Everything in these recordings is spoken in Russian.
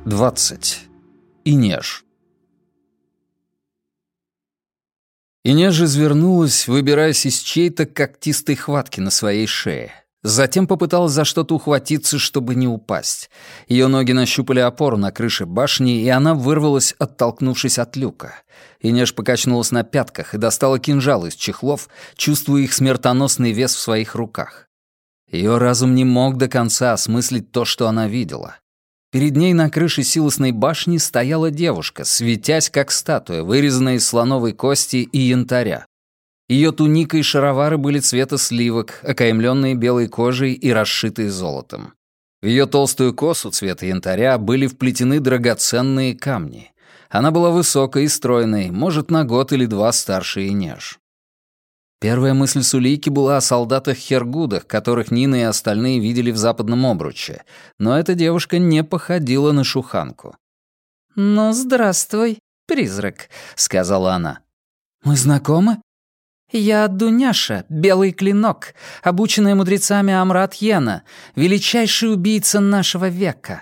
20. Инеж. Инеж извернулась, выбираясь из чьей-то когтистой хватки на своей шее. Затем попыталась за что-то ухватиться, чтобы не упасть. Ее ноги нащупали опору на крыше башни, и она вырвалась, оттолкнувшись от люка. Инеж покачнулась на пятках и достала кинжал из чехлов, чувствуя их смертоносный вес в своих руках. Ее разум не мог до конца осмыслить то, что она видела. Перед ней на крыше силосной башни стояла девушка, светясь как статуя, вырезанная из слоновой кости и янтаря. Ее туника и шаровары были цвета сливок, окаймленные белой кожей и расшитые золотом. В ее толстую косу цвета янтаря были вплетены драгоценные камни. Она была высокой и стройной, может, на год или два старше Инеж. Первая мысль Сулейки была о солдатах-хергудах, которых Нина и остальные видели в Западном Обруче, но эта девушка не походила на шуханку. «Ну, здравствуй, призрак», — сказала она. «Мы знакомы?» «Я Дуняша, Белый Клинок, обученная мудрецами Амрат-Йена, величайший убийца нашего века».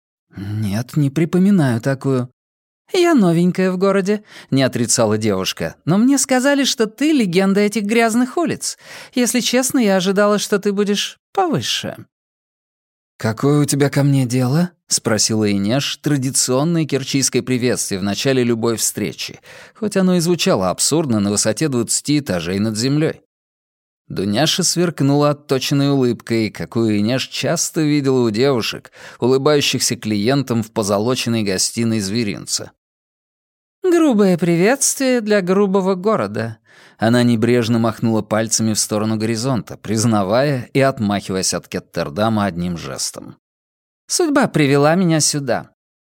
«Нет, не припоминаю такую». «Я новенькая в городе», — не отрицала девушка. «Но мне сказали, что ты легенда этих грязных улиц. Если честно, я ожидала, что ты будешь повыше». «Какое у тебя ко мне дело?» — спросила Инеж, традиционное кирчийское приветствие в начале любой встречи, хоть оно и звучало абсурдно на высоте 20 этажей над землей. Дуняша сверкнула отточенной улыбкой, какую Инеж часто видела у девушек, улыбающихся клиентам в позолоченной гостиной зверинца. «Грубое приветствие для грубого города». Она небрежно махнула пальцами в сторону горизонта, признавая и отмахиваясь от Кеттердама одним жестом. «Судьба привела меня сюда».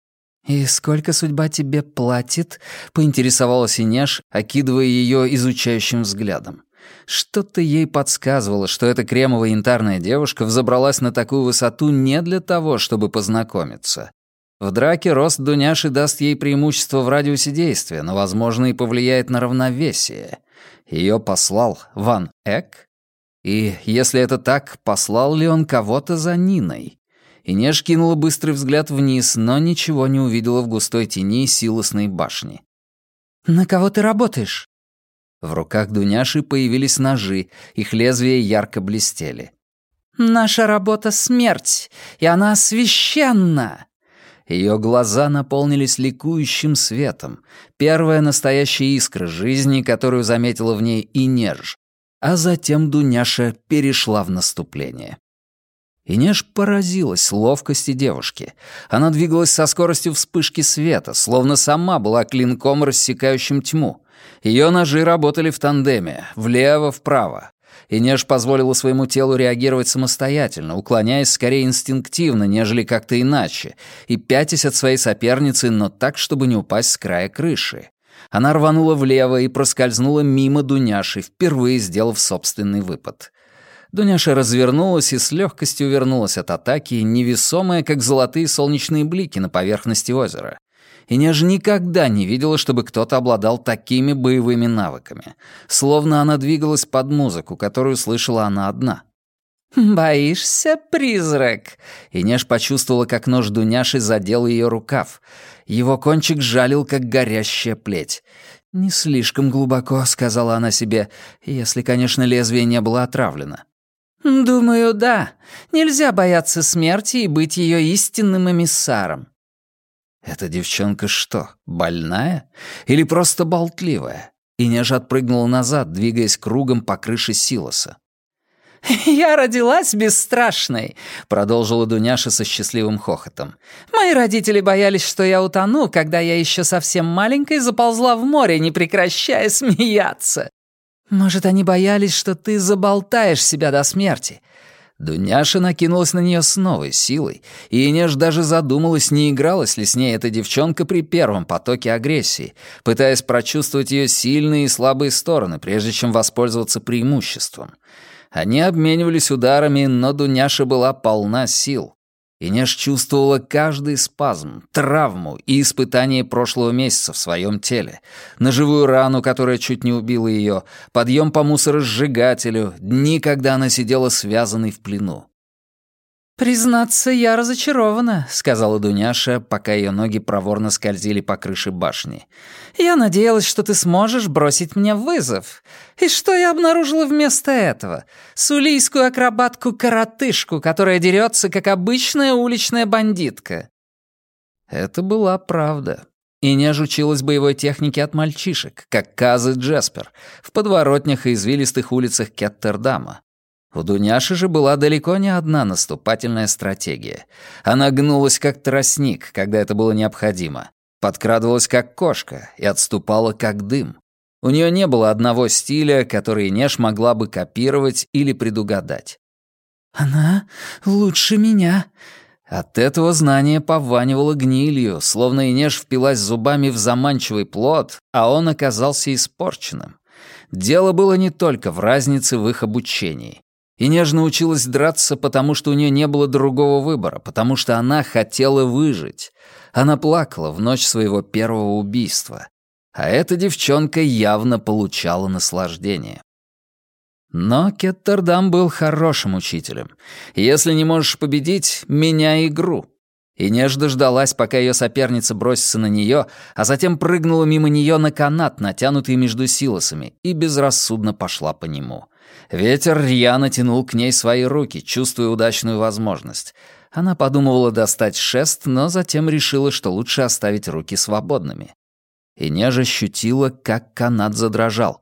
«И сколько судьба тебе платит?» — поинтересовалась Инеж, окидывая ее изучающим взглядом. Что-то ей подсказывало, что эта кремовая янтарная девушка взобралась на такую высоту не для того, чтобы познакомиться. В драке рост Дуняши даст ей преимущество в радиусе действия, но, возможно, и повлияет на равновесие. Ее послал Ван Эк? И, если это так, послал ли он кого-то за Ниной? Инеж кинула быстрый взгляд вниз, но ничего не увидела в густой тени силосной башни. «На кого ты работаешь?» В руках Дуняши появились ножи, их лезвия ярко блестели. «Наша работа — смерть, и она священна!» Ее глаза наполнились ликующим светом, первая настоящая искра жизни, которую заметила в ней Инеж, а затем Дуняша перешла в наступление. Инеж поразилась ловкости девушки. Она двигалась со скоростью вспышки света, словно сама была клинком, рассекающим тьму. Ее ножи работали в тандеме, влево-вправо. Инеж позволила своему телу реагировать самостоятельно, уклоняясь скорее инстинктивно, нежели как-то иначе, и пятясь от своей соперницы, но так, чтобы не упасть с края крыши. Она рванула влево и проскользнула мимо Дуняши, впервые сделав собственный выпад. Дуняша развернулась и с легкостью увернулась от атаки, невесомая, как золотые солнечные блики на поверхности озера. Инеж никогда не видела, чтобы кто-то обладал такими боевыми навыками. Словно она двигалась под музыку, которую слышала она одна. «Боишься, призрак?» Инеж почувствовала, как нож Дуняши задел ее рукав. Его кончик жалил, как горящая плеть. «Не слишком глубоко», — сказала она себе, если, конечно, лезвие не было отравлено. «Думаю, да. Нельзя бояться смерти и быть ее истинным эмиссаром». «Эта девчонка что, больная? Или просто болтливая?» Инеж отпрыгнула назад, двигаясь кругом по крыше силоса. «Я родилась бесстрашной», — продолжила Дуняша со счастливым хохотом. «Мои родители боялись, что я утону, когда я еще совсем маленькой заползла в море, не прекращая смеяться. Может, они боялись, что ты заболтаешь себя до смерти». Дуняша накинулась на нее с новой силой, и Инеж даже задумалась, не игралась ли с ней эта девчонка при первом потоке агрессии, пытаясь прочувствовать ее сильные и слабые стороны, прежде чем воспользоваться преимуществом. Они обменивались ударами, но Дуняша была полна сил. Инеж чувствовала каждый спазм, травму и испытание прошлого месяца в своем теле, ножевую рану, которая чуть не убила ее, подъем по мусоросжигателю, дни, когда она сидела связанной в плену. «Признаться, я разочарована», — сказала Дуняша, пока ее ноги проворно скользили по крыше башни. «Я надеялась, что ты сможешь бросить мне вызов. И что я обнаружила вместо этого? Сулийскую акробатку-коротышку, которая дерется, как обычная уличная бандитка». Это была правда. Инеж училась боевой технике от мальчишек, как Каз и Джеспер, в подворотнях и извилистых улицах Кеттердама. У Дуняши же была далеко не одна наступательная стратегия. Она гнулась как тростник, когда это было необходимо, подкрадывалась как кошка и отступала как дым. У нее не было одного стиля, который Инеж могла бы копировать или предугадать. «Она лучше меня». От этого знание пованивало гнилью, словно Инеж впилась зубами в заманчивый плод, а он оказался испорченным. Дело было не только в разнице в их обучении. Инеж научилась драться, потому что у нее не было другого выбора, потому что она хотела выжить. Она плакала в ночь своего первого убийства. А эта девчонка явно получала наслаждение. Но Кеттердам был хорошим учителем. Если не можешь победить, меняй игру. Инеж дождалась, пока ее соперница бросится на нее, а затем прыгнула мимо нее на канат, натянутый между силосами, и безрассудно пошла по нему. Ветер рьяно тянул к ней свои руки, чувствуя удачную возможность. Она подумывала достать шест, но затем решила, что лучше оставить руки свободными. Инеж ощутила, как канат задрожал.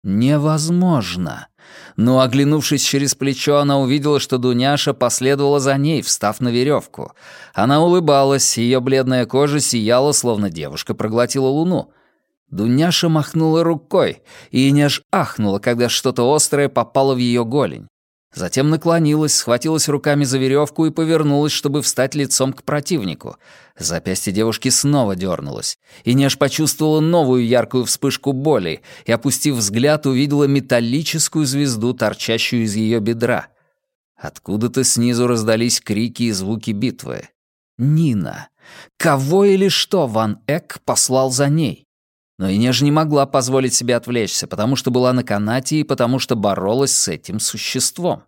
Невозможно! Но, оглянувшись через плечо, она увидела, что Дуняша последовала за ней, встав на веревку. Она улыбалась, ее бледная кожа сияла, словно девушка проглотила луну. Дуняша махнула рукой, и Инеж ахнула, когда что-то острое попало в ее голень. Затем наклонилась, схватилась руками за веревку и повернулась, чтобы встать лицом к противнику. Запястье девушки снова дернулось. Инеж почувствовала новую яркую вспышку боли и, опустив взгляд, увидела металлическую звезду, торчащую из ее бедра. Откуда-то снизу раздались крики и звуки битвы. Нина. Кого или что Ван Эк послал за ней? Но Инеж не могла позволить себе отвлечься, потому что была на канате и потому что боролась с этим существом.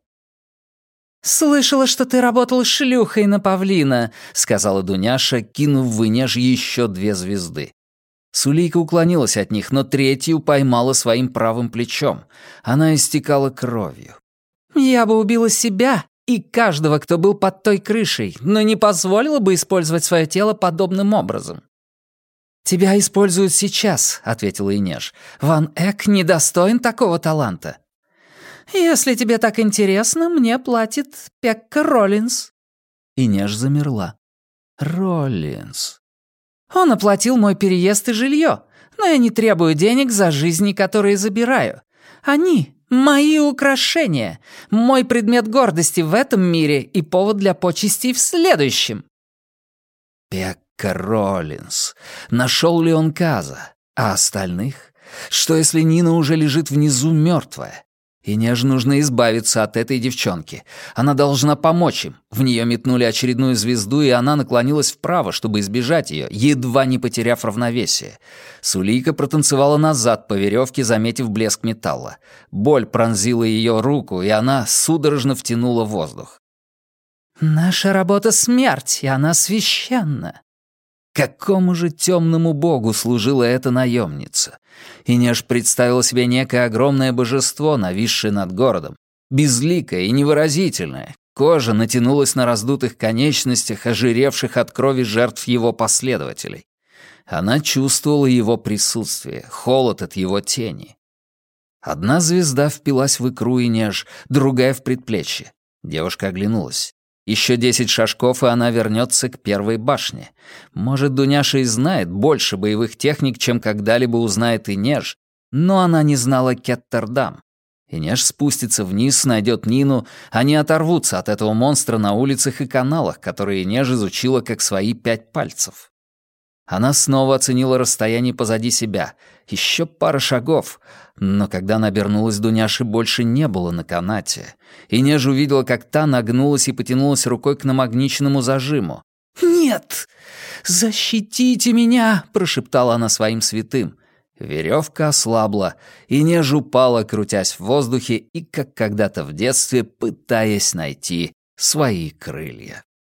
«Слышала, что ты работал шлюхой на павлина», — сказала Дуняша, кинув в Инеж еще 2 звезды. Сулийка уклонилась от них, но третью поймала своим правым плечом. Она истекала кровью. «Я бы убила себя и каждого, кто был под той крышей, но не позволила бы использовать свое тело подобным образом». «Тебя используют сейчас», — ответила Инеж. «Ван Эк недостоин такого таланта». «Если тебе так интересно, мне платит Пекка Роллинс». Инеж замерла. Роллинс. «Он оплатил мой переезд и жилье, но я не требую денег за жизни, которые забираю. Они — мои украшения, мой предмет гордости в этом мире и повод для почестей в следующем». Пекка Роллинс. Нашел ли он Каза? А остальных? Что, если Нина уже лежит внизу мертвая? Инеж нужно избавиться от этой девчонки. Она должна помочь им. В нее метнули очередную звезду, и она наклонилась вправо, чтобы избежать ее, едва не потеряв равновесие. Сулийка протанцевала назад по веревке, заметив блеск металла. Боль пронзила ее руку, и она судорожно втянула воздух. «Наша работа — смерть, и она священна». Какому же темному богу служила эта наемница? Инеж представила себе некое огромное божество, нависшее над городом, безликое и невыразительное. Кожа натянулась на раздутых конечностях, ожиревших от крови жертв его последователей. Она чувствовала его присутствие, холод от его тени. Одна звезда впилась в икру Инеж, другая — в предплечье. Девушка оглянулась. Еще 10 шажков, и она вернется к первой башне. Может, Дуняша и знает больше боевых техник, чем когда-либо узнает Инеж, но она не знала Кеттердам. Инеж спустится вниз, найдет Нину, они оторвутся от этого монстра на улицах и каналах, которые Инеж изучила как свои 5 пальцев. Она снова оценила расстояние позади себя. Еще пара шагов. Но когда она обернулась, Дуняши больше не было на канате. Инеж увидела, как та нагнулась и потянулась рукой к намагниченному зажиму. «Нет! Защитите меня!» — прошептала она своим святым. Веревка ослабла, Инеж упала, крутясь в воздухе и, как когда-то в детстве, пытаясь найти свои крылья.